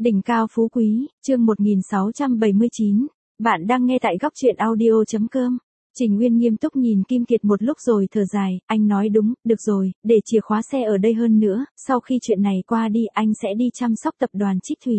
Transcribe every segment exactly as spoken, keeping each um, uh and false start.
Đỉnh cao phú quý, chương một nghìn sáu trăm bảy mươi chín. Bạn đang nghe tại góc truyện audio chấm com. Trình Nguyên nghiêm túc nhìn Kim Kiệt một lúc rồi thở dài, anh nói đúng, được rồi, để chìa khóa xe ở đây hơn nữa, sau khi chuyện này qua đi anh sẽ đi chăm sóc tập đoàn Trích Thủy.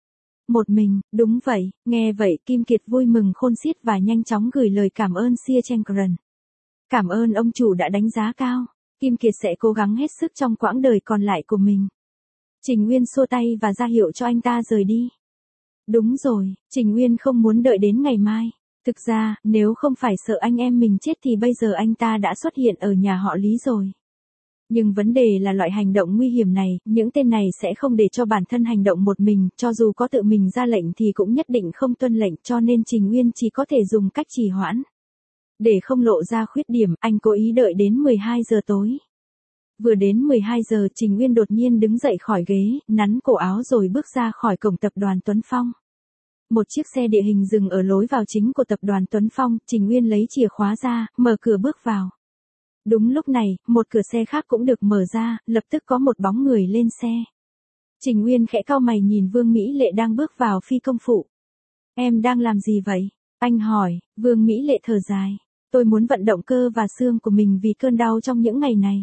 Một mình, đúng vậy, nghe vậy Kim Kiệt vui mừng khôn xiết và nhanh chóng gửi lời cảm ơn Sia Chengren. Cảm ơn ông chủ đã đánh giá cao, Kim Kiệt sẽ cố gắng hết sức trong quãng đời còn lại của mình. Trình Nguyên xua tay và ra hiệu cho anh ta rời đi. Đúng rồi, Trình Nguyên không muốn đợi đến ngày mai. Thực ra, nếu không phải sợ anh em mình chết thì bây giờ anh ta đã xuất hiện ở nhà họ Lý rồi. Nhưng vấn đề là loại hành động nguy hiểm này, những tên này sẽ không để cho bản thân hành động một mình, cho dù có tự mình ra lệnh thì cũng nhất định không tuân lệnh, cho nên Trình Nguyên chỉ có thể dùng cách trì hoãn. Để không lộ ra khuyết điểm, anh cố ý đợi đến mười hai giờ tối. Vừa đến mười hai giờ Trình Nguyên đột nhiên đứng dậy khỏi ghế, nắn cổ áo rồi bước ra khỏi cổng tập đoàn Tuấn Phong. Một chiếc xe địa hình dừng ở lối vào chính của tập đoàn Tuấn Phong, Trình Nguyên lấy chìa khóa ra, mở cửa bước vào. Đúng lúc này, một cửa xe khác cũng được mở ra, lập tức có một bóng người lên xe. Trình Nguyên khẽ cau mày nhìn Vương Mỹ Lệ đang bước vào phi công phụ. Em đang làm gì vậy? Anh hỏi. Vương Mỹ Lệ thở dài. Tôi muốn vận động cơ và xương của mình vì cơn đau trong những ngày này.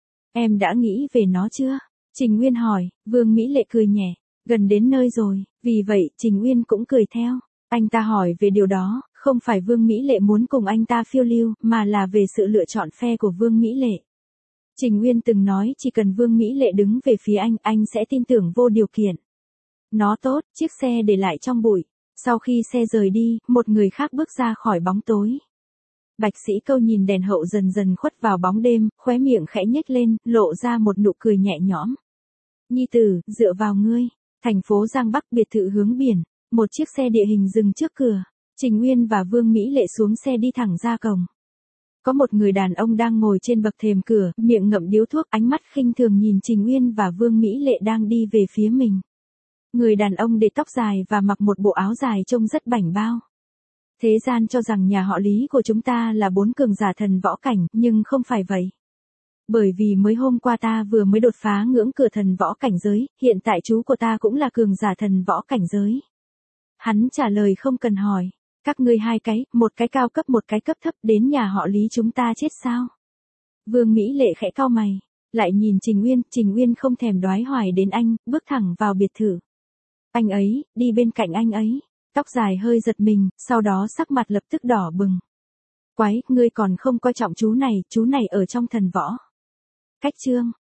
Em đã nghĩ về nó chưa? Trình Nguyên hỏi. Vương Mỹ Lệ cười nhẹ. Gần đến nơi rồi, vì vậy Trình Nguyên cũng cười theo. Anh ta hỏi về điều đó, không phải Vương Mỹ Lệ muốn cùng anh ta phiêu lưu, mà là về sự lựa chọn phe của Vương Mỹ Lệ. Trình Nguyên từng nói chỉ cần Vương Mỹ Lệ đứng về phía anh, anh sẽ tin tưởng vô điều kiện. Nó tốt, chiếc xe để lại trong bụi. Sau khi xe rời đi, một người khác bước ra khỏi bóng tối. Bạch Sĩ Câu nhìn đèn hậu dần dần khuất vào bóng đêm, khóe miệng khẽ nhếch lên, lộ ra một nụ cười nhẹ nhõm. Nhi tử, dựa vào ngươi. Thành phố Giang Bắc, biệt thự hướng biển, một chiếc xe địa hình dừng trước cửa. Trình Nguyên và Vương Mỹ Lệ xuống xe đi thẳng ra cổng. Có một người đàn ông đang ngồi trên bậc thềm cửa, miệng ngậm điếu thuốc, ánh mắt khinh thường nhìn Trình Nguyên và Vương Mỹ Lệ đang đi về phía mình. Người đàn ông để tóc dài và mặc một bộ áo dài trông rất bảnh bao. Thế gian cho rằng nhà họ Lý của chúng ta là bốn cường giả thần võ cảnh, nhưng không phải vậy. Bởi vì mới hôm qua ta vừa mới đột phá ngưỡng cửa thần võ cảnh giới, hiện tại chú của ta cũng là cường giả thần võ cảnh giới. Hắn trả lời không cần hỏi. Các ngươi hai cái, một cái cao cấp một cái cấp thấp, đến nhà họ Lý chúng ta chết sao? Vương Mỹ Lệ khẽ cau mày, lại nhìn Trình Nguyên, Trình Nguyên không thèm đoái hoài đến anh, bước thẳng vào biệt thự. Anh ấy, đi bên cạnh anh ấy. Tóc dài hơi giật mình, sau đó sắc mặt lập tức đỏ bừng. Quái, ngươi còn không coi trọng chú này, chú này ở trong thần võ. Cách chương,